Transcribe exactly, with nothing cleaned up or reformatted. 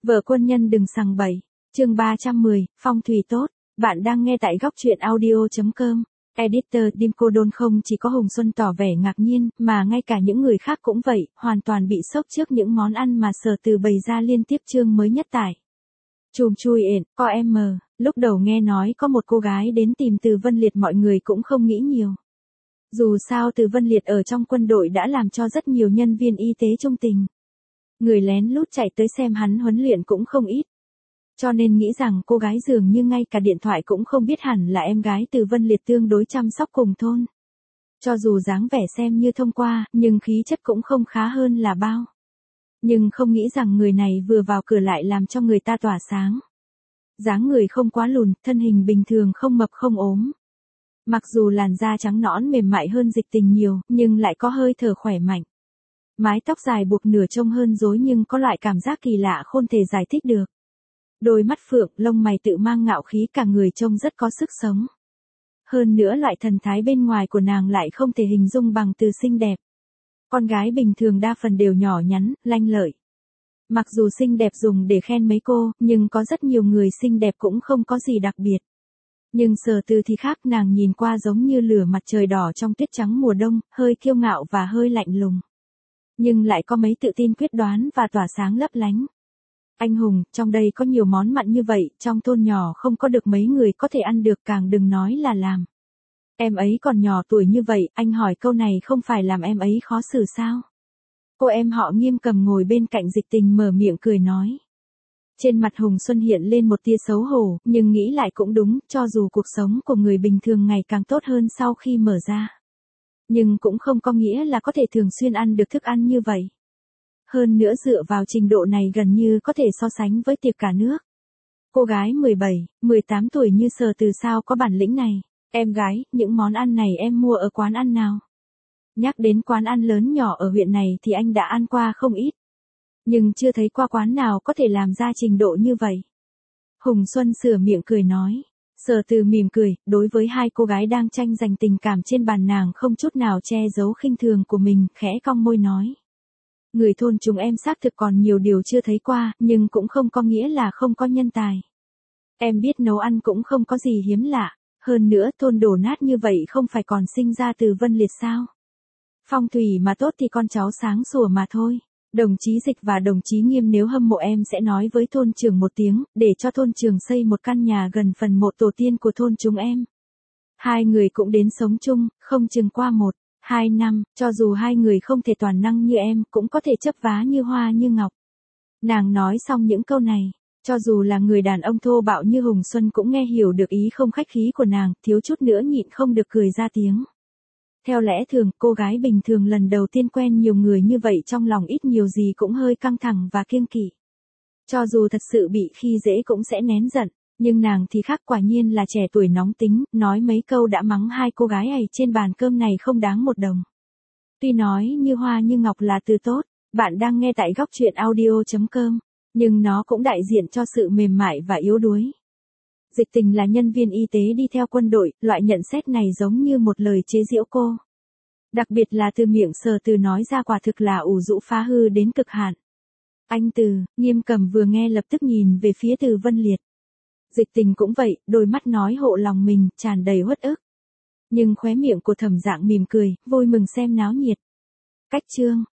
Vợ quân nhân đừng sằng bậy. Chương ba trăm mười, phong thủy tốt. Bạn đang nghe tại góc truyện audio chấm com. Editor Dimco Đôn không chỉ có Hùng Xuân tỏ vẻ ngạc nhiên, mà ngay cả những người khác cũng vậy, hoàn toàn bị sốc trước những món ăn mà Sở Từ bày ra liên tiếp chương mới nhất tải. Chùm chui ện, co em, lúc đầu nghe nói có một cô gái đến tìm Từ Vân Liệt mọi người cũng không nghĩ nhiều. Dù sao Từ Vân Liệt ở trong quân đội đã làm cho rất nhiều nhân viên y tế trung tình. Người lén lút chạy tới xem hắn huấn luyện cũng không ít. Cho nên nghĩ rằng cô gái dường như ngay cả điện thoại cũng không biết hẳn là em gái Từ Vân Liệt tương đối chăm sóc cùng thôn. Cho dù dáng vẻ xem như thông qua, nhưng khí chất cũng không khá hơn là bao. Nhưng không nghĩ rằng người này vừa vào cửa lại làm cho người ta tỏa sáng. Dáng người không quá lùn, thân hình bình thường không mập không ốm. Mặc dù làn da trắng nõn mềm mại hơn Dịch Tình nhiều, nhưng lại có hơi thở khỏe mạnh. Mái tóc dài buộc nửa trông hơn rối nhưng có loại cảm giác kỳ lạ không thể giải thích được. Đôi mắt phượng, lông mày tự mang ngạo khí, cả người trông rất có sức sống. Hơn nữa loại thần thái bên ngoài của nàng lại không thể hình dung bằng từ xinh đẹp. Con gái bình thường đa phần đều nhỏ nhắn, lanh lợi. Mặc dù xinh đẹp dùng để khen mấy cô, nhưng có rất nhiều người xinh đẹp cũng không có gì đặc biệt. Nhưng Sở Từ thì khác, nàng nhìn qua giống như lửa mặt trời đỏ trong tuyết trắng mùa đông, hơi kiêu ngạo và hơi lạnh lùng. Nhưng lại có mấy tự tin quyết đoán và tỏa sáng lấp lánh. Anh Hùng, trong đây có nhiều món mặn như vậy, trong thôn nhỏ không có được mấy người có thể ăn được, càng đừng nói là làm. Em ấy còn nhỏ tuổi như vậy, anh hỏi câu này không phải làm em ấy khó xử sao? Cô em họ Nghiêm cầm ngồi bên cạnh Dịch Tình mở miệng cười nói. Trên mặt Hùng Xuân hiện lên một tia xấu hổ, nhưng nghĩ lại cũng đúng, cho dù cuộc sống của người bình thường ngày càng tốt hơn sau khi mở ra. Nhưng cũng không có nghĩa là có thể thường xuyên ăn được thức ăn như vậy. Hơn nữa dựa vào trình độ này gần như có thể so sánh với tiệc cả nước. Cô gái mười bảy, mười tám tuổi như Sở Từ sao có bản lĩnh này. Em gái, những món ăn này em mua ở quán ăn nào? Nhắc đến quán ăn lớn nhỏ ở huyện này thì anh đã ăn qua không ít. Nhưng chưa thấy qua quán nào có thể làm ra trình độ như vậy. Hùng Xuân sửa miệng cười nói. Sở Từ mỉm cười, đối với hai cô gái đang tranh giành tình cảm trên bàn nàng không chút nào che giấu khinh thường của mình, khẽ cong môi nói. Người thôn chúng em xác thực còn nhiều điều chưa thấy qua, nhưng cũng không có nghĩa là không có nhân tài. Em biết nấu ăn cũng không có gì hiếm lạ, hơn nữa thôn đổ nát như vậy không phải còn sinh ra Từ Vân Liệt sao? Phong thủy mà tốt thì con cháu sáng sủa mà thôi. Đồng chí Dịch và đồng chí Nghiêm nếu hâm mộ em sẽ nói với thôn trưởng một tiếng, để cho thôn trưởng xây một căn nhà gần phần mộ tổ tiên của thôn chúng em. Hai người cũng đến sống chung, không chừng qua một, hai năm, cho dù hai người không thể toàn năng như em, cũng có thể chấp vá như hoa như ngọc. Nàng nói xong những câu này, cho dù là người đàn ông thô bạo như Hùng Xuân cũng nghe hiểu được ý không khách khí của nàng, thiếu chút nữa nhịn không được cười ra tiếng. Theo lẽ thường, cô gái bình thường lần đầu tiên quen nhiều người như vậy trong lòng ít nhiều gì cũng hơi căng thẳng và kiêng kỵ. Cho dù thật sự bị khi dễ cũng sẽ nén giận, nhưng nàng thì khác, quả nhiên là trẻ tuổi nóng tính, nói mấy câu đã mắng hai cô gái ấy trên bàn cơm này không đáng một đồng. Tuy nói như hoa như ngọc là từ tốt, bạn đang nghe tại góc truyện audio chấm com, nhưng nó cũng đại diện cho sự mềm mại và yếu đuối. Dịch Tình là nhân viên y tế đi theo quân đội, loại nhận xét này giống như một lời chế giễu cô. Đặc biệt là từ miệng Sở Từ nói ra quả thực là ủ rũ phá hư đến cực hạn. Anh Từ, Nghiêm cầm vừa nghe lập tức nhìn về phía Từ Vân Liệt. Dịch Tình cũng vậy, đôi mắt nói hộ lòng mình, tràn đầy uất ức. Nhưng khóe miệng của Thẩm Dạng mỉm cười, vui mừng xem náo nhiệt. Cách chương,